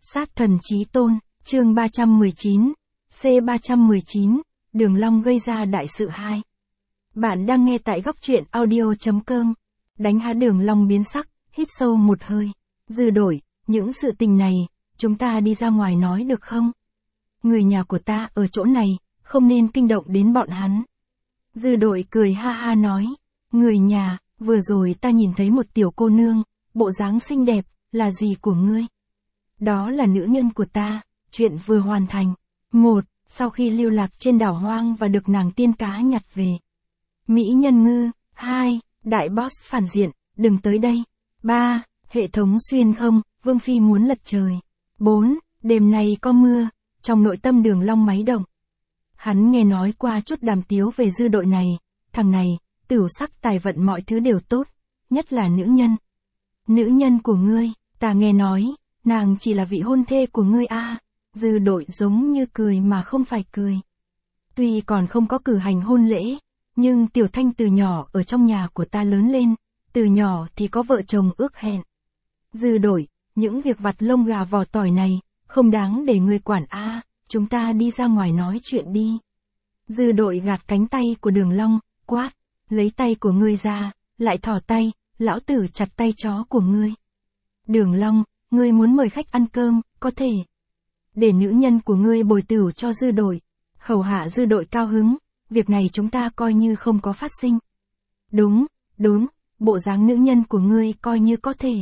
Sát thần chí tôn, chương 319, C319, Đường Long gây ra đại sự 2. Bạn đang nghe tại góc truyện audio.com. Đánh há Đường Long biến sắc, hít sâu một hơi. Dư đổi, những sự tình này, chúng ta đi ra ngoài nói được không? Người nhà của ta ở chỗ này, không nên kinh động đến bọn hắn. Dư đội cười ha ha nói, người nhà, vừa rồi ta nhìn thấy một tiểu cô nương, bộ dáng xinh đẹp, là gì của ngươi? Đó là nữ nhân của ta, chuyện vừa hoàn thành. 1. Sau khi lưu lạc trên đảo hoang và được nàng tiên cá nhặt về. Mỹ nhân ngư. 2. Đại boss phản diện, đừng tới đây. 3. Hệ thống xuyên không, Vương Phi muốn lật trời. 4. Đêm nay có mưa, trong nội tâm Đường Long máy động. Hắn nghe nói qua chút đàm tiếu về dư đội này, thằng này, tửu sắc tài vận mọi thứ đều tốt, nhất là nữ nhân. Nữ nhân của ngươi, ta nghe nói, nàng chỉ là vị hôn thê của ngươi a. Dư đội giống như cười mà không phải cười. Tuy còn không có cử hành hôn lễ, nhưng Tiểu Thanh từ nhỏ ở trong nhà của ta lớn lên, từ nhỏ thì có vợ chồng ước hẹn. Dư đổi, những việc vặt lông gà vò tỏi này, không đáng để ngươi quản a, chúng ta đi ra ngoài nói chuyện đi. Dư đội gạt cánh tay của Đường Long, quát, lấy tay của ngươi ra, lại thò tay, lão tử chặt tay chó của ngươi. Đường Long, ngươi muốn mời khách ăn cơm, có thể. Để nữ nhân của ngươi bồi tửu cho dư đội. Hầu hạ dư đội cao hứng, việc này chúng ta coi như không có phát sinh. Đúng, bộ dáng nữ nhân của ngươi coi như có thể.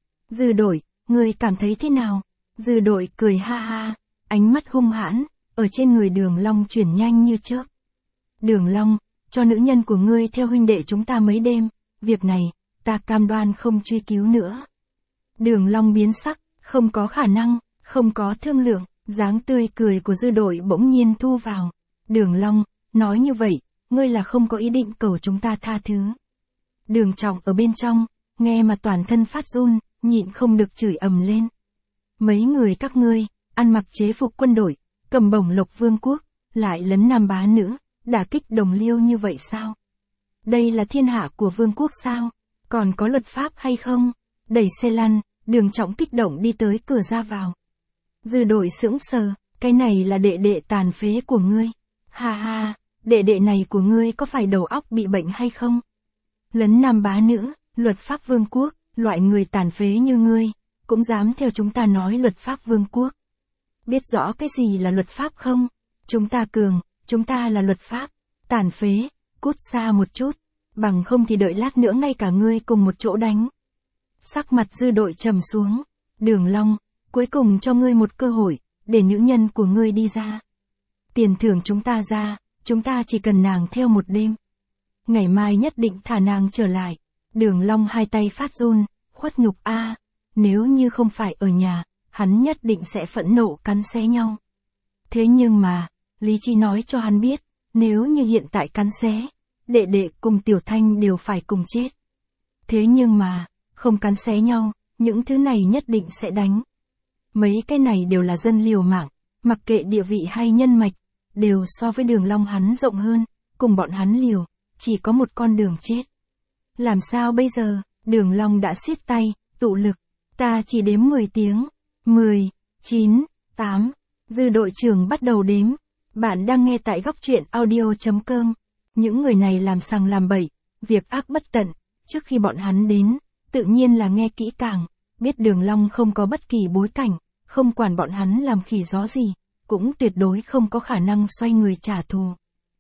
Dư đội, ngươi cảm thấy thế nào? Dư đội cười ha ha, ánh mắt hung hãn, ở trên người Đường Long chuyển nhanh như chớp. Đường Long, cho nữ nhân của ngươi theo huynh đệ chúng ta mấy đêm, việc này, ta cam đoan không truy cứu nữa. Đường Long biến sắc, không có khả năng, không có thương lượng, dáng tươi cười của dư đội bỗng nhiên thu vào. Đường Long, nói như vậy, ngươi là không có ý định cầu chúng ta tha thứ. Đường Trọng ở bên trong, nghe mà toàn thân phát run, nhịn không được chửi ầm lên. Mấy người các ngươi, ăn mặc chế phục quân đội, cầm bổng lộc vương quốc, lại lấn nam bá nữ, đả kích đồng liêu như vậy sao? Đây là thiên hạ của vương quốc sao? Còn có luật pháp hay không? Đẩy xe lăn, Đường Trọng kích động đi tới cửa ra vào. Dư đội sững sờ, cái này là đệ đệ tàn phế của ngươi. Ha ha, đệ đệ này của ngươi có phải đầu óc bị bệnh hay không? Lấn nam bá nữ, luật pháp vương quốc, loại người tàn phế như ngươi, cũng dám theo chúng ta nói luật pháp vương quốc. Biết rõ cái gì là luật pháp không? Chúng ta cường, chúng ta là luật pháp. Tàn phế, cút xa một chút, bằng không thì đợi lát nữa ngay cả ngươi cùng một chỗ đánh. Sắc mặt dư đội trầm xuống. Đường Long, cuối cùng cho ngươi một cơ hội, để nữ nhân của ngươi đi ra. Tiền thưởng chúng ta ra, chúng ta chỉ cần nàng theo một đêm. Ngày mai nhất định thả nàng trở lại. Đường Long hai tay phát run, khuất nhục a, nếu như không phải ở nhà, hắn nhất định sẽ phẫn nộ cắn xé nhau. Thế nhưng mà, lý trí nói cho hắn biết, nếu như hiện tại cắn xé, đệ đệ cùng Tiểu Thanh đều phải cùng chết. Thế nhưng mà, không cắn xé nhau, những thứ này nhất định sẽ đánh. Mấy cái này đều là dân liều mạng, mặc kệ địa vị hay nhân mạch, đều so với Đường Long hắn rộng hơn, cùng bọn hắn liều, chỉ có một con đường chết. Làm sao bây giờ? Đường Long đã siết tay, tụ lực. Ta chỉ đếm 10 tiếng. 10, 9, 8. Dư đội trưởng bắt đầu đếm. Bạn đang nghe tại góc truyện audio.com. Những người này làm sằng làm bậy, việc ác bất tận. Trước khi bọn hắn đến, tự nhiên là nghe kỹ càng, biết Đường Long không có bất kỳ bối cảnh, không quản bọn hắn làm khỉ gió gì, cũng tuyệt đối không có khả năng xoay người trả thù.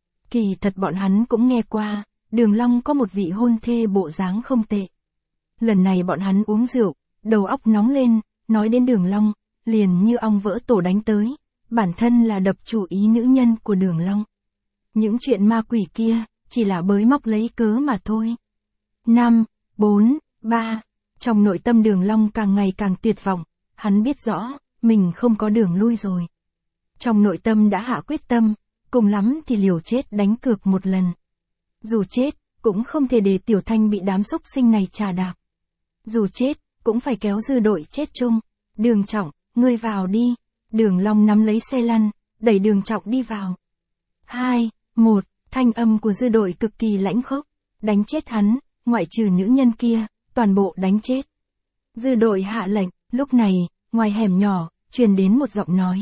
Kỳ thật bọn hắn cũng nghe qua, Đường Long có một vị hôn thê bộ dáng không tệ. Lần này bọn hắn uống rượu, đầu óc nóng lên, nói đến Đường Long, liền như ong vỡ tổ đánh tới, bản thân là đập chủ ý nữ nhân của Đường Long. Những chuyện ma quỷ kia, chỉ là bới móc lấy cớ mà thôi. 5, 4, 3. Trong nội tâm Đường Long càng ngày càng tuyệt vọng, hắn biết rõ, mình không có đường lui rồi. Trong nội tâm đã hạ quyết tâm, cùng lắm thì liều chết đánh cược một lần. Dù chết, cũng không thể để Tiểu Thanh bị đám xúc sinh này trà đạp. Dù chết, cũng phải kéo dư đội chết chung. Đường Trọng, ngươi vào đi. Đường Long nắm lấy xe lăn, đẩy Đường Trọng đi vào. 2, 1, thanh âm của dư đội cực kỳ lãnh khốc. Đánh chết hắn, ngoại trừ nữ nhân kia, toàn bộ đánh chết. Dư đội hạ lệnh, lúc này, ngoài hẻm nhỏ, truyền đến một giọng nói.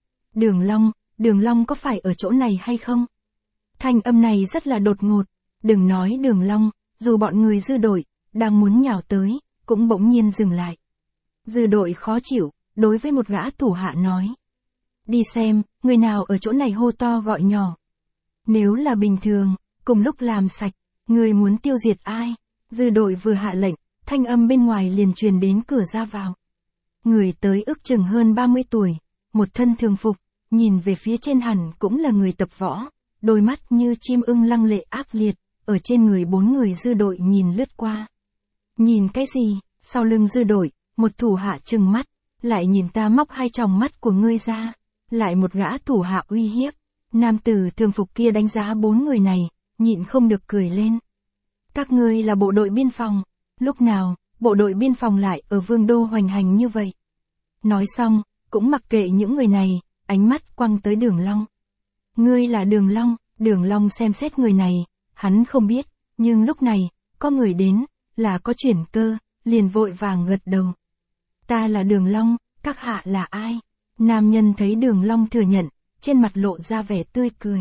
Đường Long có phải ở chỗ này hay không? Thanh âm này rất là đột ngột, đừng nói Đường Long, dù bọn người dư đội, đang muốn nhào tới, cũng bỗng nhiên dừng lại. Dư đội khó chịu, đối với một gã thủ hạ nói. Đi xem, người nào ở chỗ này hô to gọi nhỏ. Nếu là bình thường, cùng lúc làm sạch, người muốn tiêu diệt ai? Dư đội vừa hạ lệnh, thanh âm bên ngoài liền truyền đến cửa ra vào. Người tới ước chừng hơn 30 tuổi, một thân thường phục, nhìn về phía trên hẳn cũng là người tập võ, đôi mắt như chim ưng lăng lệ ác liệt, ở trên người 4 người dư đội nhìn lướt qua. Nhìn cái gì? Sau lưng dư đội, một thủ hạ trừng mắt, lại nhìn ta móc 2 tròng mắt của ngươi ra, lại một gã thủ hạ uy hiếp. Nam tử thường phục kia đánh giá 4 người này, nhịn không được cười lên. Các ngươi là bộ đội biên phòng, lúc nào, bộ đội biên phòng lại ở Vương Đô hoành hành như vậy. Nói xong, cũng mặc kệ những người này, ánh mắt quăng tới Đường Long. Ngươi là Đường Long xem xét người này, hắn không biết, nhưng lúc này, có người đến, là có chuyển cơ, liền vội vàng gật đầu. Ta là Đường Long, các hạ là ai? Nam nhân thấy Đường Long thừa nhận, trên mặt lộ ra vẻ tươi cười.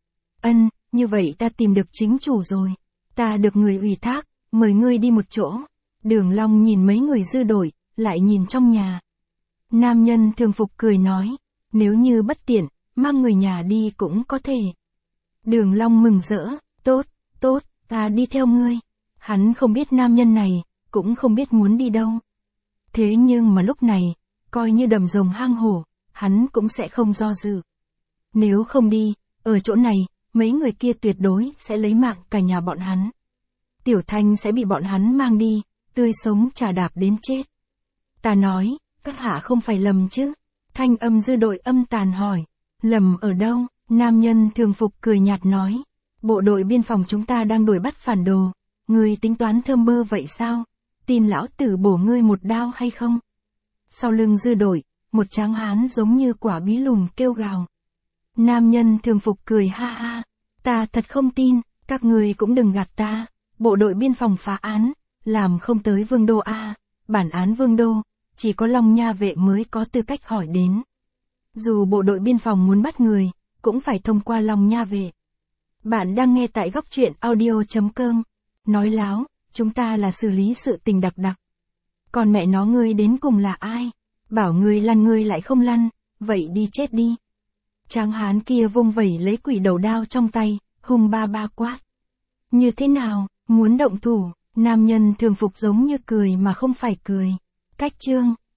Ân, như vậy ta tìm được chính chủ rồi. Ta được người ủy thác, mời ngươi đi một chỗ. Đường Long nhìn mấy người dư đội, lại nhìn trong nhà. Nam nhân thường phục cười nói, nếu như bất tiện, mang người nhà đi cũng có thể. Đường Long mừng rỡ, tốt, ta đi theo ngươi. Hắn không biết nam nhân này, cũng không biết muốn đi đâu. Thế nhưng mà lúc này, coi như đầm rồng hang hổ, hắn cũng sẽ không do dự. Nếu không đi, ở chỗ này, mấy người kia tuyệt đối sẽ lấy mạng cả nhà bọn hắn. Tiểu Thanh sẽ bị bọn hắn mang đi, tươi sống chà đạp đến chết. Ta nói, các hạ không phải lầm chứ? Thanh âm dư đội âm tàn hỏi. Lầm ở đâu? Nam nhân thường phục cười nhạt nói. Bộ đội biên phòng chúng ta đang đuổi bắt phản đồ. Ngươi tính toán thơm bơ vậy sao? Tin lão tử bổ ngươi một đao hay không? Sau lưng dư đội, một tráng hán giống như quả bí lùn kêu gào. Nam nhân thường phục cười ha ha. Ta thật không tin, các ngươi cũng đừng gạt ta. Bộ đội biên phòng phá án, làm không tới Vương Đô a. Bản án Vương Đô, chỉ có Long Nha vệ mới có tư cách hỏi đến. Dù bộ đội biên phòng muốn bắt người, cũng phải thông qua Long Nha vệ. Bạn đang nghe tại góc truyện audio.com. Nói láo, chúng ta là xử lý sự tình đặc đặc. Còn mẹ nó ngươi đến cùng là ai? Bảo ngươi lăn ngươi lại không lăn, vậy đi chết đi. Tráng hán kia vung vẩy lấy quỷ đầu đao trong tay, hung ba quát. Như thế nào, muốn động thủ? Nam nhân thường phục giống như cười mà không phải cười. Cách chương